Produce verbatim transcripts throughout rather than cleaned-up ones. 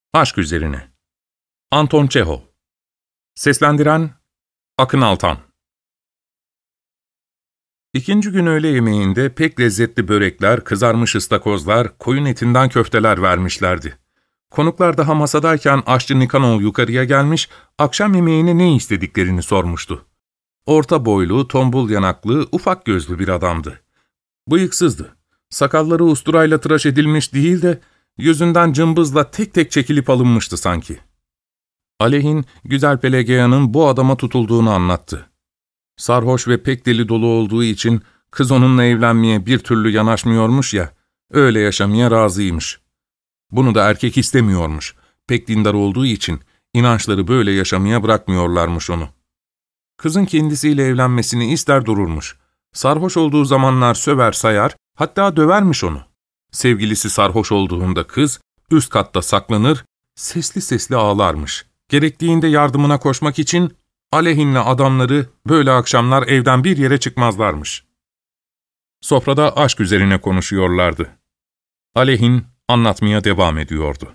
Aşk üzerine. Anton Çehov. Seslendiren Akın Altan. İkinci gün öğle yemeğinde pek lezzetli börekler, kızarmış ıstakozlar, koyun etinden köfteler vermişlerdi. Konuklar daha masadayken aşçı Nikanov yukarıya gelmiş, akşam yemeğine ne istediklerini sormuştu. Orta boylu, tombul yanaklı, ufak gözlü bir adamdı. Bıyıksızdı. Sakalları usturayla tıraş edilmiş değil de, yüzünden cımbızla tek tek çekilip alınmıştı sanki. Alehin, güzel Pelageya'nın bu adama tutulduğunu anlattı. Sarhoş ve pek deli dolu olduğu için kız onunla evlenmeye bir türlü yanaşmıyormuş ya, öyle yaşamaya razıymış. Bunu da erkek istemiyormuş. Pek dindar olduğu için inançları böyle yaşamaya bırakmıyorlarmış onu. Kızın kendisiyle evlenmesini ister dururmuş. Sarhoş olduğu zamanlar söver sayar, hatta dövermiş onu. Sevgilisi sarhoş olduğunda kız üst katta saklanır, sesli sesli ağlarmış. Gerektiğinde yardımına koşmak için Alehin'le adamları böyle akşamlar evden bir yere çıkmazlarmış. Sofrada aşk üzerine konuşuyorlardı. Alehin anlatmaya devam ediyordu.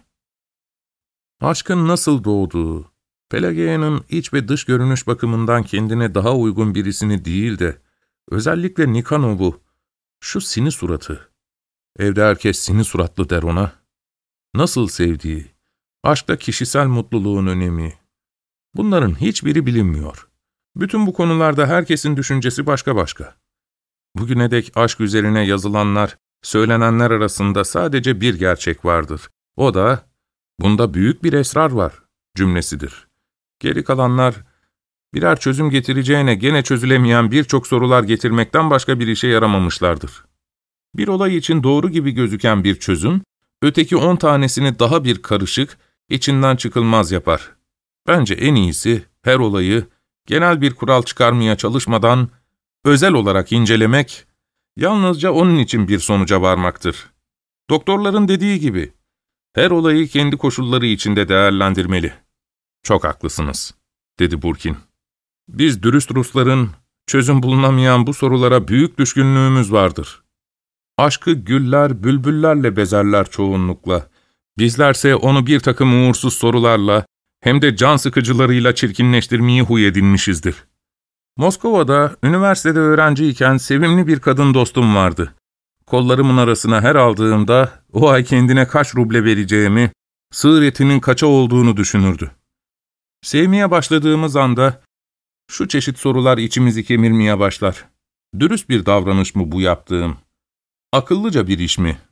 Aşkın nasıl doğduğu, Pelageya'nın iç ve dış görünüş bakımından kendine daha uygun birisini değil de, özellikle Nikanov'u, şu sini suratı, evde herkes sini suratlı der ona, nasıl sevdiği, aşkta kişisel mutluluğun önemi, bunların hiçbiri bilinmiyor. Bütün bu konularda herkesin düşüncesi başka başka. Bugüne dek aşk üzerine yazılanlar, söylenenler arasında sadece bir gerçek vardır. O da, bunda büyük bir esrar var cümlesidir. Geri kalanlar, birer çözüm getireceğine gene çözülemeyen birçok sorular getirmekten başka bir işe yaramamışlardır. Bir olay için doğru gibi gözüken bir çözüm, öteki on tanesini daha bir karışık, içinden çıkılmaz yapar. Bence en iyisi her olayı genel bir kural çıkarmaya çalışmadan özel olarak incelemek, yalnızca onun için bir sonuca varmaktır. Doktorların dediği gibi, her olayı kendi koşulları içinde değerlendirmeli. Çok haklısınız, dedi Burkin. Biz dürüst Rusların çözüm bulunamayan bu sorulara büyük düşkünlüğümüz vardır. Aşkı güller, bülbüllerle bezerler çoğunlukla. Bizlerse onu bir takım uğursuz sorularla, hem de can sıkıcılarıyla çirkinleştirmeyi huy edinmişizdir. Moskova'da, üniversitede öğrenciyken sevimli bir kadın dostum vardı. Kollarımın arasına her aldığımda, o ay kendine kaç ruble vereceğimi, sığır etinin kaça olduğunu düşünürdü. Sevmeye başladığımız anda, şu çeşit sorular içimizi kemirmeye başlar. Dürüst bir davranış mı bu yaptığım? Akıllıca bir iş mi?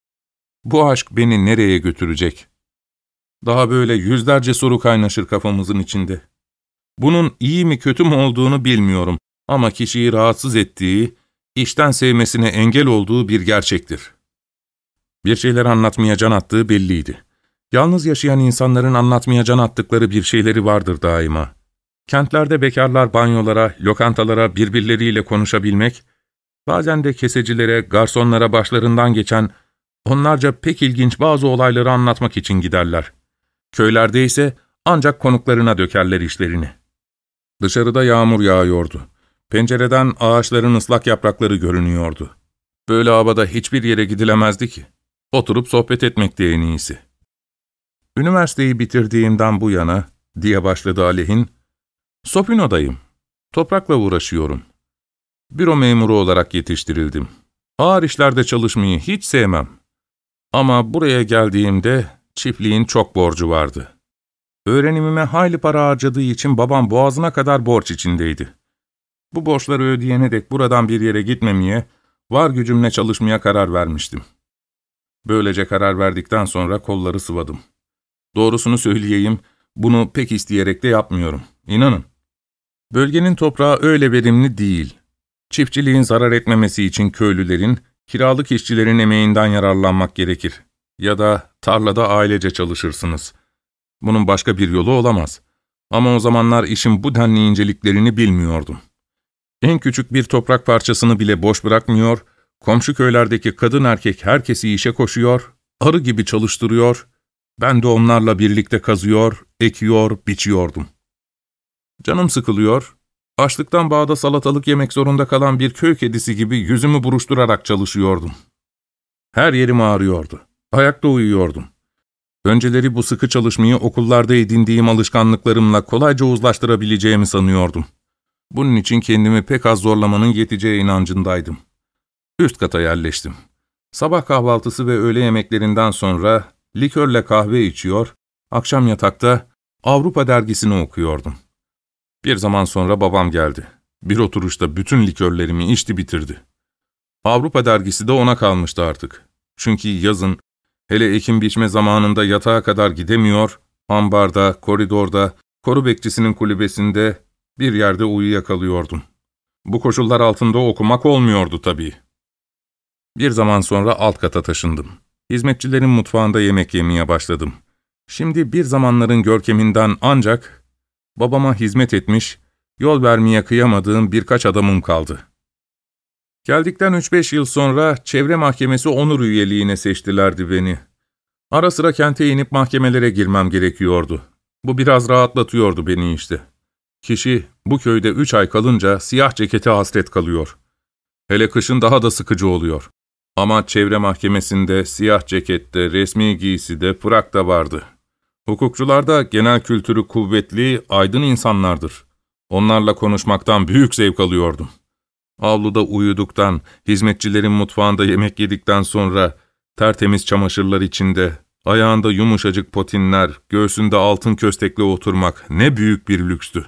Bu aşk beni nereye götürecek? Daha böyle yüzlerce soru kaynaşır kafamızın içinde. Bunun iyi mi kötü mü olduğunu bilmiyorum ama kişiyi rahatsız ettiği, işten sevmesine engel olduğu bir gerçektir. Bir şeyler anlatmaya can attığı belliydi. Yalnız yaşayan insanların anlatmaya can attıkları bir şeyleri vardır daima. Kentlerde bekarlar banyolara, lokantalara birbirleriyle konuşabilmek, bazen de kesecilere, garsonlara başlarından geçen onlarca pek ilginç bazı olayları anlatmak için giderler. Köylerde ise ancak konuklarına dökerler işlerini. Dışarıda yağmur yağıyordu. Pencereden ağaçların ıslak yaprakları görünüyordu. Böyle havada hiçbir yere gidilemezdi ki. Oturup sohbet etmekti en iyisi. Üniversiteyi bitirdiğimden bu yana, diye başladı Alehin, Sopino'dayım. Toprakla uğraşıyorum. Büro memuru olarak yetiştirildim. Ağır işlerde çalışmayı hiç sevmem. Ama buraya geldiğimde çiftliğin çok borcu vardı. Öğrenimime hayli para harcadığı için babam boğazına kadar borç içindeydi. Bu borçları ödeyene dek buradan bir yere gitmemeye, var gücümle çalışmaya karar vermiştim. Böylece karar verdikten sonra kolları sıvadım. Doğrusunu söyleyeyim, bunu pek isteyerek de yapmıyorum. İnanın. Bölgenin toprağı öyle verimli değil. Çiftçiliğin zarar etmemesi için köylülerin, kiralık işçilerin emeğinden yararlanmak gerekir. Ya da tarlada ailece çalışırsınız. Bunun başka bir yolu olamaz. Ama o zamanlar işin bu denli inceliklerini bilmiyordum. En küçük bir toprak parçasını bile boş bırakmıyor, komşu köylerdeki kadın erkek herkesi işe koşuyor, arı gibi çalıştırıyor, ben de onlarla birlikte kazıyor, ekiyor, biçiyordum. Canım sıkılıyor, açlıktan bağda salatalık yemek zorunda kalan bir köy kedisi gibi yüzümü buruşturarak çalışıyordum. Her yerim ağrıyordu, ayakta uyuyordum. Önceleri bu sıkı çalışmayı okullarda edindiğim alışkanlıklarımla kolayca uzlaştırabileceğimi sanıyordum. Bunun için kendimi pek az zorlamanın yeteceği inancındaydım. Üst kata yerleştim. Sabah kahvaltısı ve öğle yemeklerinden sonra likörle kahve içiyor, akşam yatakta Avrupa dergisini okuyordum. Bir zaman sonra babam geldi. Bir oturuşta bütün likörlerimi içti bitirdi. Avrupa dergisi de ona kalmıştı artık. Çünkü yazın, hele ekim biçme zamanında yatağa kadar gidemiyor, ambarda, koridorda, koru bekçisinin kulübesinde bir yerde uyuyakalıyordum. Bu koşullar altında okumak olmuyordu tabii. Bir zaman sonra alt kata taşındım. Hizmetçilerin mutfağında yemek yemeye başladım. Şimdi bir zamanların görkeminden ancak babama hizmet etmiş, yol vermeye kıyamadığım birkaç adamım kaldı. Geldikten üç beş yıl sonra çevre mahkemesi onur üyeliğine seçtilerdi beni. Ara sıra kente inip mahkemelere girmem gerekiyordu. Bu biraz rahatlatıyordu beni işte. Kişi bu köyde üç ay kalınca siyah cekete hasret kalıyor. Hele kışın daha da sıkıcı oluyor. Ama çevre mahkemesinde, siyah cekette, resmi giyside, frak da vardı. Hukukçular da genel kültürü kuvvetli, aydın insanlardır. Onlarla konuşmaktan büyük zevk alıyordum. Avluda uyuduktan, hizmetçilerin mutfağında yemek yedikten sonra, tertemiz çamaşırlar içinde, ayağında yumuşacık potinler, göğsünde altın köstekle oturmak ne büyük bir lükstü.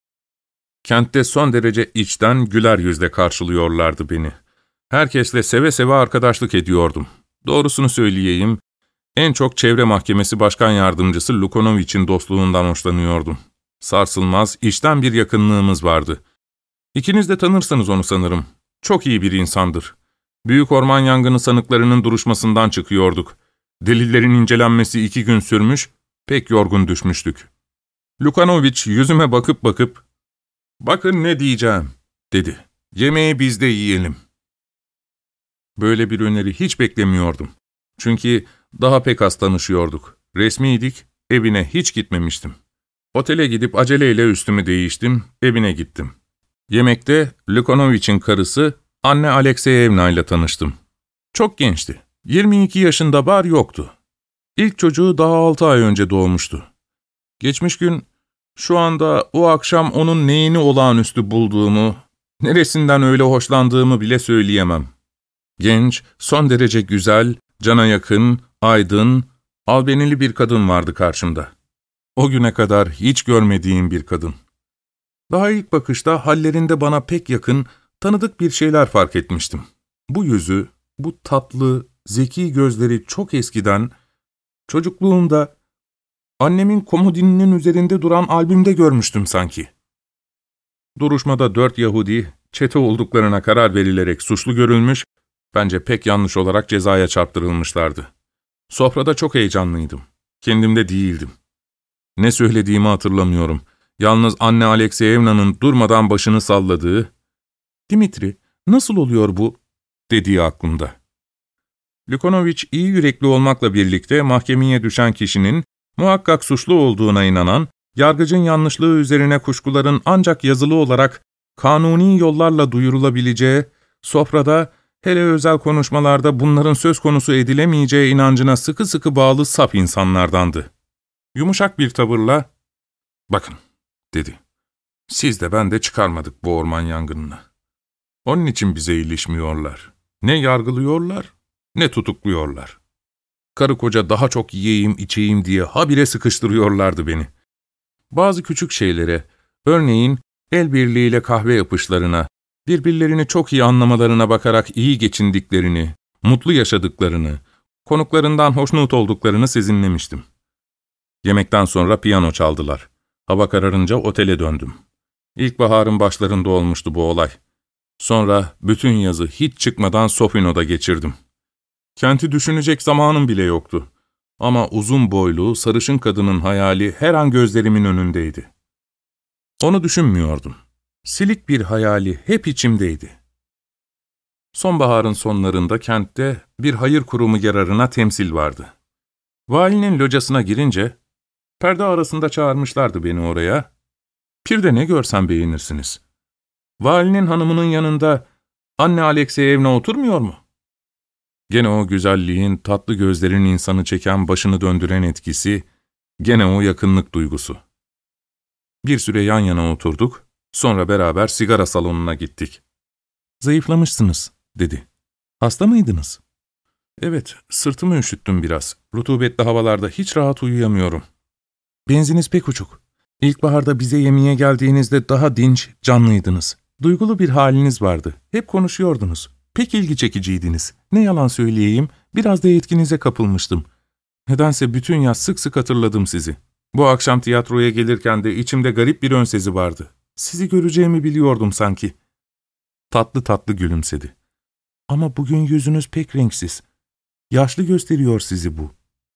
Kentte son derece içten, güler yüzle karşılıyorlardı beni. Herkesle seve seve arkadaşlık ediyordum. Doğrusunu söyleyeyim, en çok çevre mahkemesi başkan yardımcısı Lukonoviç'in dostluğundan hoşlanıyordum. Sarsılmaz, içten bir yakınlığımız vardı. İkiniz de tanırsınız onu sanırım. Çok iyi bir insandır. Büyük orman yangını sanıklarının duruşmasından çıkıyorduk. Delillerin incelenmesi iki gün sürmüş, pek yorgun düşmüştük. Lukanoviç yüzüme bakıp bakıp, ''Bakın ne diyeceğim.'' dedi. ''Yemeği biz de yiyelim.'' Böyle bir öneri hiç beklemiyordum. Çünkü daha pek az tanışıyorduk. Resmiydik, evine hiç gitmemiştim. Otele gidip aceleyle üstümü değiştim, evine gittim. Yemekte Lukonoviç'in karısı Anne Alekseyevna ile tanıştım. Çok gençti. yirmi iki yaşında bar yoktu. İlk çocuğu daha altı ay önce doğmuştu. Geçmiş gün, şu anda o akşam onun neyini olağanüstü bulduğumu, neresinden öyle hoşlandığımı bile söyleyemem. Genç, son derece güzel, cana yakın, aydın, albenili bir kadın vardı karşımda. O güne kadar hiç görmediğim bir kadın. Daha ilk bakışta hallerinde bana pek yakın, tanıdık bir şeyler fark etmiştim. Bu yüzü, bu tatlı, zeki gözleri çok eskiden, çocukluğumda annemin komodininin üzerinde duran albümde görmüştüm sanki. Duruşmada dört Yahudi, çete olduklarına karar verilerek suçlu görülmüş, bence pek yanlış olarak cezaya çarptırılmışlardı. Sofrada çok heyecanlıydım. Kendimde değildim. Ne söylediğimi hatırlamıyorum. Yalnız Anne Alekseyevna'nın durmadan başını salladığı, ''Dimitri, nasıl oluyor bu?'' dediği aklımda. Lukonoviç iyi yürekli olmakla birlikte mahkemeye düşen kişinin muhakkak suçlu olduğuna inanan, yargıcın yanlışlığı üzerine kuşkuların ancak yazılı olarak kanuni yollarla duyurulabileceği, sofrada, hele özel konuşmalarda bunların söz konusu edilemeyeceği inancına sıkı sıkı bağlı saf insanlardandı. Yumuşak bir tavırla, ''Bakın'' dedi. ''Siz de ben de çıkarmadık bu orman yangınını. Onun için bize ilişmiyorlar. Ne yargılıyorlar, ne tutukluyorlar. Karı koca daha çok yiyeyim içeyim diye habire sıkıştırıyorlardı beni. Bazı küçük şeylere, örneğin el birliğiyle kahve yapışlarına, birbirlerini çok iyi anlamalarına bakarak iyi geçindiklerini, mutlu yaşadıklarını, konuklarından hoşnut olduklarını sezinlemiştim. Yemekten sonra piyano çaldılar. Hava kararınca otele döndüm. İlkbaharın başlarında olmuştu bu olay. Sonra bütün yazı hiç çıkmadan Sofino'da geçirdim. Kenti düşünecek zamanım bile yoktu. Ama uzun boylu, sarışın kadının hayali her an gözlerimin önündeydi. Onu düşünmüyordum. Silik bir hayali hep içimdeydi. Sonbaharın sonlarında kentte bir hayır kurumu yararına temsil vardı. Valinin locasına girince, perde arasında çağırmışlardı beni oraya. Bir de ne görsem beğenirsiniz. Valinin hanımının yanında Anne Alekseyevna oturmuyor mu? Gene o güzelliğin, tatlı gözlerin insanı çeken, başını döndüren etkisi, gene o yakınlık duygusu. Bir süre yan yana oturduk, sonra beraber sigara salonuna gittik. "Zayıflamışsınız," dedi. "Hasta mıydınız?" "Evet, sırtımı üşüttüm biraz. Rutubetli havalarda hiç rahat uyuyamıyorum." "Benziniz pek uçuk. İlkbaharda bize yemeğe geldiğinizde daha dinç, canlıydınız. Duygulu bir haliniz vardı. Hep konuşuyordunuz. Pek ilgi çekiciydiniz. Ne yalan söyleyeyim, biraz da etkinize kapılmıştım. Nedense bütün yaz sık sık hatırladım sizi. Bu akşam tiyatroya gelirken de içimde garip bir önsezi vardı. Sizi göreceğimi biliyordum sanki." Tatlı tatlı gülümsedi. "Ama bugün yüzünüz pek renksiz. Yaşlı gösteriyor sizi bu."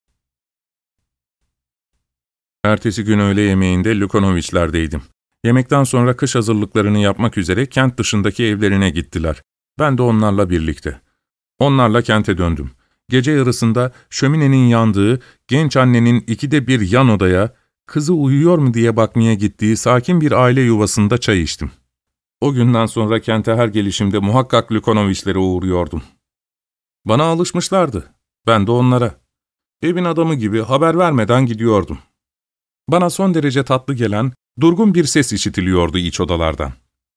Ertesi gün öğle yemeğinde Lukonoviçlerdeydim. Yemekten sonra kış hazırlıklarını yapmak üzere kent dışındaki evlerine gittiler. Ben de onlarla birlikte. Onlarla kente döndüm. Gece yarısında şöminenin yandığı, genç annenin ikide bir yan odaya, kızı uyuyor mu diye bakmaya gittiği sakin bir aile yuvasında çay içtim. O günden sonra kente her gelişimde muhakkak Lukonoviçlere uğruyordum. Bana alışmışlardı, ben de onlara. Evin adamı gibi haber vermeden gidiyordum. Bana son derece tatlı gelen, durgun bir ses işitiliyordu iç odalardan.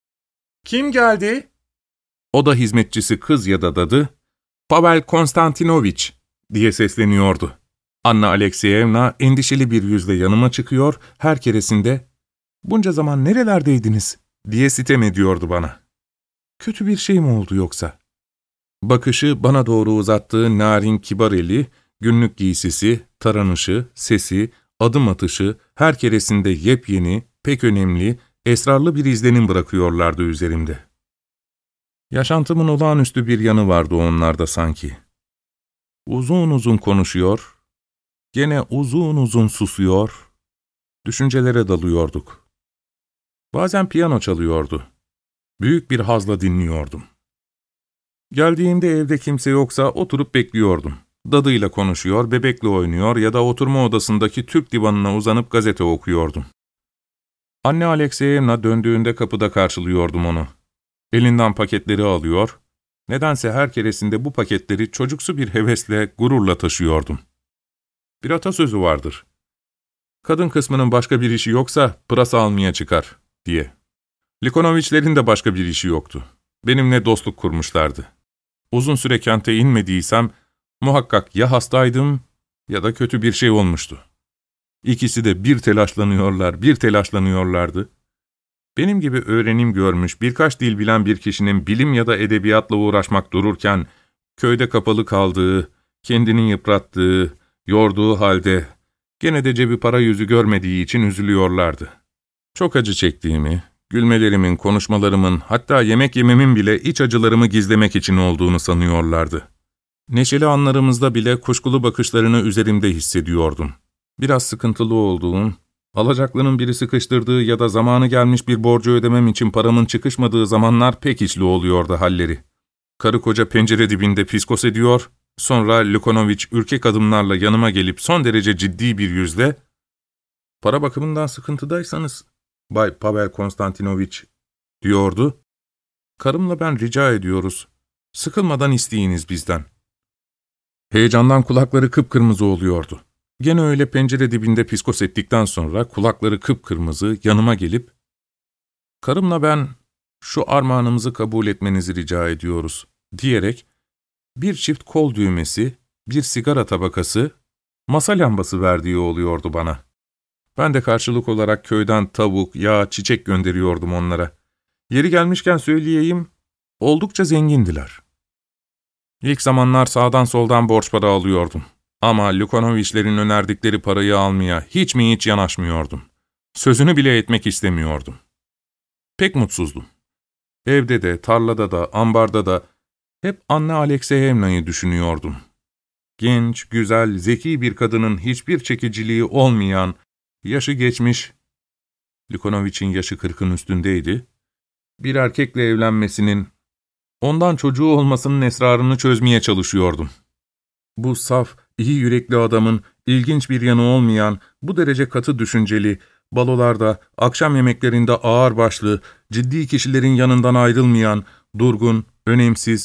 "Kim geldi?" Oda hizmetçisi kız ya da dadı, "Pavel Konstantinoviç," diye sesleniyordu. Anna Alekseyevna endişeli bir yüzle yanıma çıkıyor, her keresinde, "Bunca zaman nerelerdeydiniz?" diye sitem ediyordu bana. Kötü bir şey mi oldu yoksa? Bakışı bana doğru uzattığı narin kibar eli, günlük giysisi, taranışı, sesi, adım atışı, her keresinde yepyeni, pek önemli, esrarlı bir izlenim bırakıyorlardı üzerimde. Yaşantımın olağanüstü bir yanı vardı onlarda sanki. Uzun uzun konuşuyor, gene uzun uzun susuyor, düşüncelere dalıyorduk. Bazen piyano çalıyordu. Büyük bir hazla dinliyordum. Geldiğimde evde kimse yoksa oturup bekliyordum. Dadıyla konuşuyor, bebekle oynuyor ya da oturma odasındaki Türk divanına uzanıp gazete okuyordum. Anne Alekseyevna döndüğünde kapıda karşılıyordum onu. Elinden paketleri alıyor, nedense her keresinde bu paketleri çocuksu bir hevesle, gururla taşıyordum. Bir atasözü vardır. "Kadın kısmının başka bir işi yoksa pırasa almaya çıkar," diye. Lukonoviçlerin de başka bir işi yoktu. Benimle dostluk kurmuşlardı. Uzun süre kente inmediysem, muhakkak ya hastaydım ya da kötü bir şey olmuştu. İkisi de bir telaşlanıyorlar, bir telaşlanıyorlardı. Benim gibi öğrenim görmüş, birkaç dil bilen bir kişinin bilim ya da edebiyatla uğraşmak dururken, köyde kapalı kaldığı, kendini yıprattığı, yorduğu halde, gene de cebi para yüzü görmediği için üzülüyorlardı. Çok acı çektiğimi, gülmelerimin, konuşmalarımın, hatta yemek yememin bile iç acılarımı gizlemek için olduğunu sanıyorlardı. Neşeli anlarımızda bile kuşkulu bakışlarını üzerimde hissediyordum. Biraz sıkıntılı olduğum, alacaklının biri sıkıştırdığı ya da zamanı gelmiş bir borcu ödemem için paramın çıkışmadığı zamanlar pek içli oluyordu halleri. Karı koca pencere dibinde piskos ediyor, sonra Lukonoviç ürkek adımlarla yanıma gelip son derece ciddi bir yüzle, "Para bakımından sıkıntıdaysanız, Bay Pavel Konstantinoviç," diyordu, "karımla ben rica ediyoruz, sıkılmadan isteyiniz bizden." Heyecandan kulakları kıpkırmızı oluyordu. Gene öyle pencere dibinde piskos ettikten sonra kulakları kıpkırmızı yanıma gelip, "Karımla ben şu armağanımızı kabul etmenizi rica ediyoruz," diyerek bir çift kol düğmesi, bir sigara tabakası, masa lambası verdiği oluyordu bana. Ben de karşılık olarak köyden tavuk, yağ, çiçek gönderiyordum onlara. Yeri gelmişken söyleyeyim, oldukça zengindiler. İlk zamanlar sağdan soldan borç para alıyordum. Ama Lukonoviçlerin önerdikleri parayı almaya hiç mi hiç yanaşmıyordum. Sözünü bile etmek istemiyordum. Pek mutsuzdum. Evde de, tarlada da, ambarda da hep Anna Alekseyevna'yı düşünüyordum. Genç, güzel, zeki bir kadının hiçbir çekiciliği olmayan, yaşı geçmiş, Lukonoviç'in yaşı kırkın üstündeydi, bir erkekle evlenmesinin, ondan çocuğu olmasının esrarını çözmeye çalışıyordum. Bu saf, iyi yürekli adamın ilginç bir yanı olmayan, bu derece katı düşünceli, balolarda, akşam yemeklerinde ağırbaşlı, ciddi kişilerin yanından ayrılmayan, durgun, önemsiz,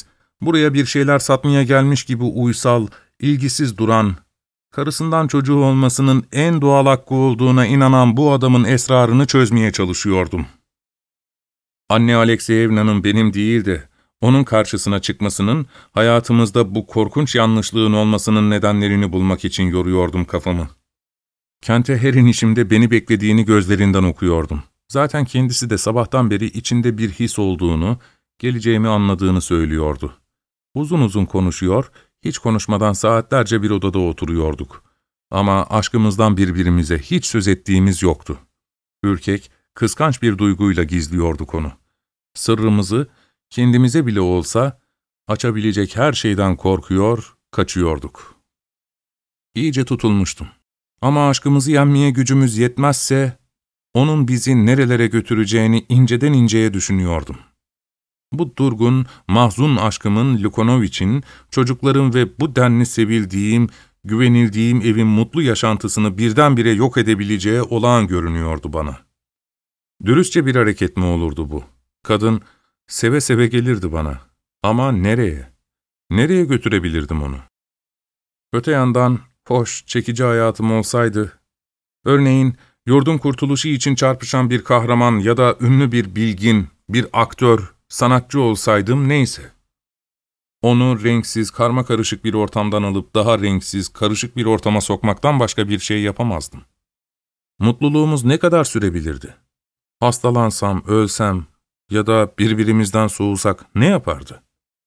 Buraya bir şeyler satmaya gelmiş gibi uysal, ilgisiz duran, karısından çocuğu olmasının en doğal hakkı olduğuna inanan bu adamın esrarını çözmeye çalışıyordum. Anne Alekseyevna'nın benim değil de onun karşısına çıkmasının, hayatımızda bu korkunç yanlışlığın olmasının nedenlerini bulmak için yoruyordum kafamı. Kente her inişimde beni beklediğini gözlerinden okuyordum. Zaten kendisi de sabahtan beri içinde bir his olduğunu, geleceğimi anladığını söylüyordu. Uzun uzun konuşuyor, hiç konuşmadan saatlerce bir odada oturuyorduk. Ama aşkımızdan birbirimize hiç söz ettiğimiz yoktu. Ürkek, kıskanç bir duyguyla gizliyorduk onu. Sırrımızı, kendimize bile olsa, açabilecek her şeyden korkuyor, kaçıyorduk. İyice tutulmuştum. Ama aşkımızı yenmeye gücümüz yetmezse, onun bizi nerelere götüreceğini inceden inceye düşünüyordum. Bu durgun, mahzun aşkımın Lukonoviç'in, çocukların ve bu denli sevildiğim, güvenildiğim evin mutlu yaşantısını birdenbire yok edebileceği olağan görünüyordu bana. Dürüstçe bir hareket mi olurdu bu? Kadın seve seve gelirdi bana. Ama nereye? Nereye götürebilirdim onu? Öte yandan, hoş, çekici hayatım olsaydı, örneğin yurdun kurtuluşu için çarpışan bir kahraman ya da ünlü bir bilgin, bir aktör, sanatçı olsaydım neyse. Onu renksiz, karmakarışık bir ortamdan alıp daha renksiz, karışık bir ortama sokmaktan başka bir şey yapamazdım. Mutluluğumuz ne kadar sürebilirdi? Hastalansam, ölsem ya da birbirimizden soğusak ne yapardı?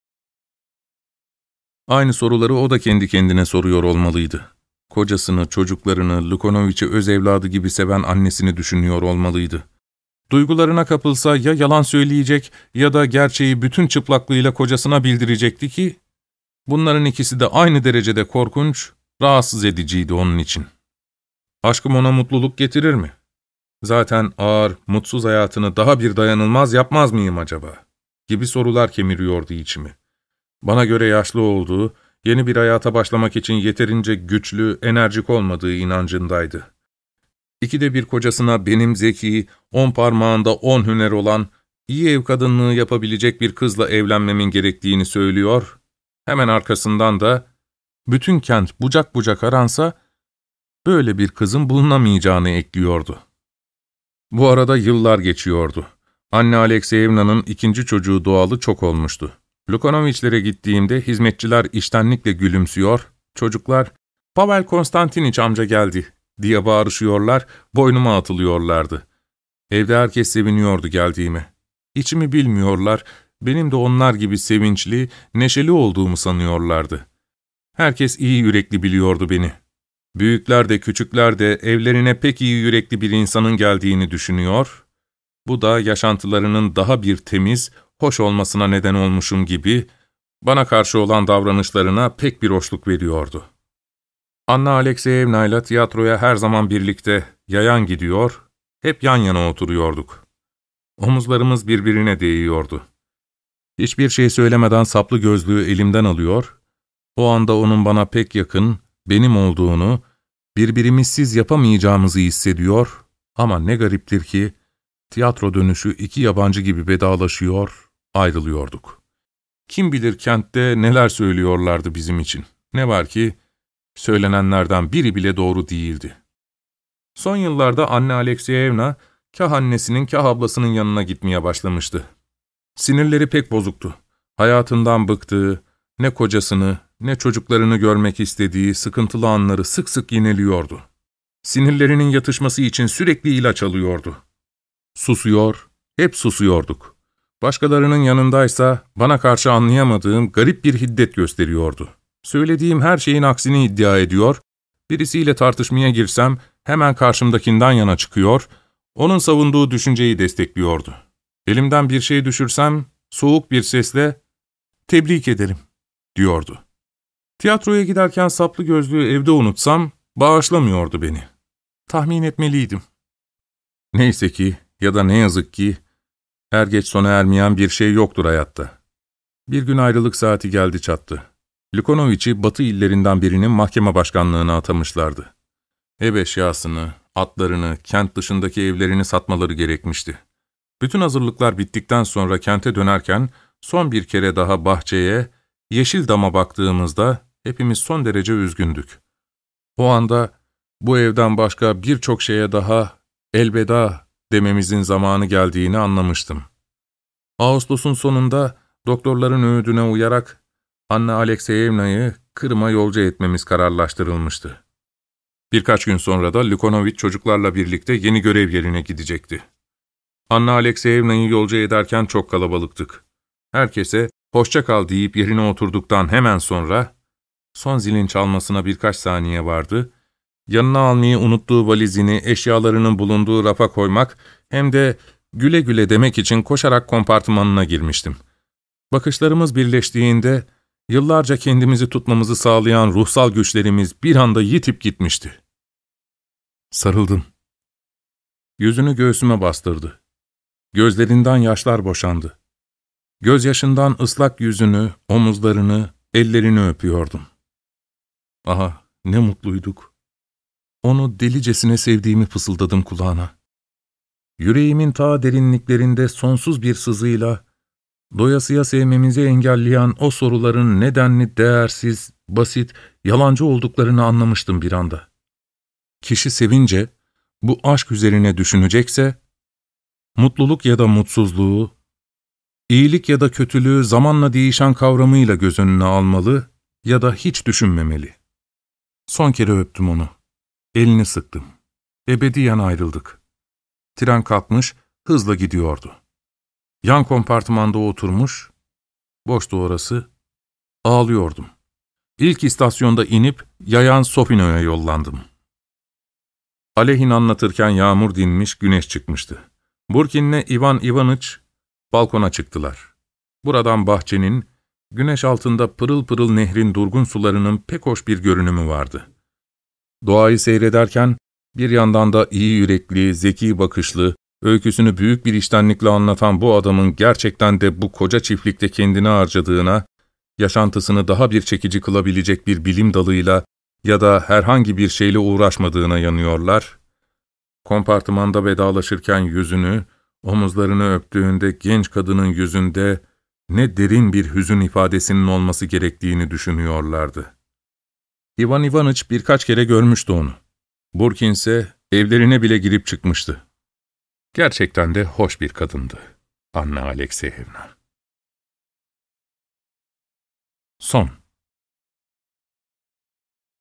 Aynı soruları o da kendi kendine soruyor olmalıydı. Kocasını, çocuklarını, Lukonoviç'i öz evladı gibi seven annesini düşünüyor olmalıydı. Duygularına kapılsa ya yalan söyleyecek ya da gerçeği bütün çıplaklığıyla kocasına bildirecekti ki, bunların ikisi de aynı derecede korkunç, rahatsız ediciydi onun için. Aşkım ona mutluluk getirir mi? Zaten ağır, mutsuz hayatını daha bir dayanılmaz yapmaz mıyım acaba? Gibi sorular kemiriyordu içimi. Bana göre yaşlı olduğu, yeni bir hayata başlamak için yeterince güçlü, enerjik olmadığı inancındaydı. İkide bir kocasına benim zeki, on parmağında on hüner olan, iyi ev kadınlığı yapabilecek bir kızla evlenmemin gerektiğini söylüyor, hemen arkasından da, bütün kent bucak bucak aransa, böyle bir kızın bulunamayacağını ekliyordu. Bu arada yıllar geçiyordu. Anne Alekseyevna'nın ikinci çocuğu doğalı çok olmuştu. Lukonoviçlere gittiğimde hizmetçiler içtenlikle gülümsüyor, çocuklar, ''Pavel Konstantiniç amca geldi.'' diye bağırışıyorlar, boynuma atılıyorlardı. Evde herkes seviniyordu geldiğime. İçimi bilmiyorlar, benim de onlar gibi sevinçli, neşeli olduğumu sanıyorlardı. Herkes iyi yürekli biliyordu beni. Büyükler de küçükler de evlerine pek iyi yürekli bir insanın geldiğini düşünüyor, bu da yaşantılarının daha bir temiz, hoş olmasına neden olmuşum gibi, bana karşı olan davranışlarına pek bir hoşluk veriyordu. Anna Alekseyevna ile tiyatroya her zaman birlikte yayan gidiyor, hep yan yana oturuyorduk. Omuzlarımız birbirine değiyordu. Hiçbir şey söylemeden saplı gözlüğü elimden alıyor, o anda onun bana pek yakın, benim olduğunu, birbirimizsiz yapamayacağımızı hissediyor ama ne gariptir ki, tiyatro dönüşü iki yabancı gibi vedalaşıyor, ayrılıyorduk. Kim bilir kentte neler söylüyorlardı bizim için. Ne var ki, söylenenlerden biri bile doğru değildi. Son yıllarda anne Alekseyevna, kah annesinin kah ablasının yanına gitmeye başlamıştı. Sinirleri pek bozuktu. Hayatından bıktığı, ne kocasını, ne çocuklarını görmek istediği sıkıntılı anları sık sık yineliyordu. Sinirlerinin yatışması için sürekli ilaç alıyordu. Susuyor, hep susuyorduk. Başkalarının yanındaysa bana karşı anlayamadığım garip bir hiddet gösteriyordu. Söylediğim her şeyin aksini iddia ediyor, birisiyle tartışmaya girsem hemen karşımdakinden yana çıkıyor, onun savunduğu düşünceyi destekliyordu. Elimden bir şey düşürsem soğuk bir sesle ''Tebrik ederim'' diyordu. Tiyatroya giderken saplı gözlüğü evde unutsam bağışlamıyordu beni. Tahmin etmeliydim. Neyse ki ya da ne yazık ki er geç sona ermeyen bir şey yoktur hayatta. Bir gün ayrılık saati geldi çattı. Lukonoviç'i Batı illerinden birinin mahkeme başkanlığına atamışlardı. Ev eşyasını, atlarını, kent dışındaki evlerini satmaları gerekmişti. Bütün hazırlıklar bittikten sonra kente dönerken son bir kere daha bahçeye, Yeşildam'a baktığımızda hepimiz son derece üzgündük. O anda bu evden başka birçok şeye daha elveda dememizin zamanı geldiğini anlamıştım. Ağustos'un sonunda doktorların öğüdüne uyarak Anna Alekseyevna'yı Kırım'a yolcu etmemiz kararlaştırılmıştı. Birkaç gün sonra da Lukonoviç çocuklarla birlikte yeni görev yerine gidecekti. Anna Alekseyevna'yı yolcu ederken çok kalabalıktık. Herkese hoşça kal deyip yerine oturduktan hemen sonra, son zilin çalmasına birkaç saniye vardı, yanına almayı unuttuğu valizini eşyalarının bulunduğu rafa koymak hem de güle güle demek için koşarak kompartımanına girmiştim. Bakışlarımız birleştiğinde, yıllarca kendimizi tutmamızı sağlayan ruhsal güçlerimiz bir anda yitip gitmişti. Sarıldım. Yüzünü göğsüme bastırdı. Gözlerinden yaşlar boşandı. Gözyaşından ıslak yüzünü, omuzlarını, ellerini öpüyordum. Aha, ne mutluyduk. Onu delicesine sevdiğimi fısıldadım kulağına. Yüreğimin ta derinliklerinde sonsuz bir sızıyla, doyasıya sevmemizi engelleyen o soruların nedenli değersiz, basit, yalancı olduklarını anlamıştım bir anda. Kişi sevince, bu aşk üzerine düşünecekse, mutluluk ya da mutsuzluğu, iyilik ya da kötülüğü zamanla değişen kavramıyla göz önüne almalı ya da hiç düşünmemeli. Son kere öptüm onu. Elini sıktım. Ebediyen ayrıldık. Tren kalkmış, hızla gidiyordu. Yan kompartımanda oturmuş, boştu orası, ağlıyordum. İlk istasyonda inip yayan Sofino'ya yollandım. Alehin anlatırken yağmur dinmiş, güneş çıkmıştı. Burkin'le Ivan Ivaniç balkona çıktılar. Buradan bahçenin, güneş altında pırıl pırıl nehrin durgun sularının pek hoş bir görünümü vardı. Doğayı seyrederken, bir yandan da iyi yürekli, zeki bakışlı, öyküsünü büyük bir içtenlikle anlatan bu adamın gerçekten de bu koca çiftlikte kendini harcadığına, yaşantısını daha bir çekici kılabilecek bir bilim dalıyla ya da herhangi bir şeyle uğraşmadığına yanıyorlar, kompartımanda vedalaşırken yüzünü, omuzlarını öptüğünde genç kadının yüzünde ne derin bir hüzün ifadesinin olması gerektiğini düşünüyorlardı. Ivan Ivaniç birkaç kere görmüştü onu. Burkin ise evlerine bile girip çıkmıştı. Gerçekten de hoş bir kadındı, Anna Alekseyevna. Son.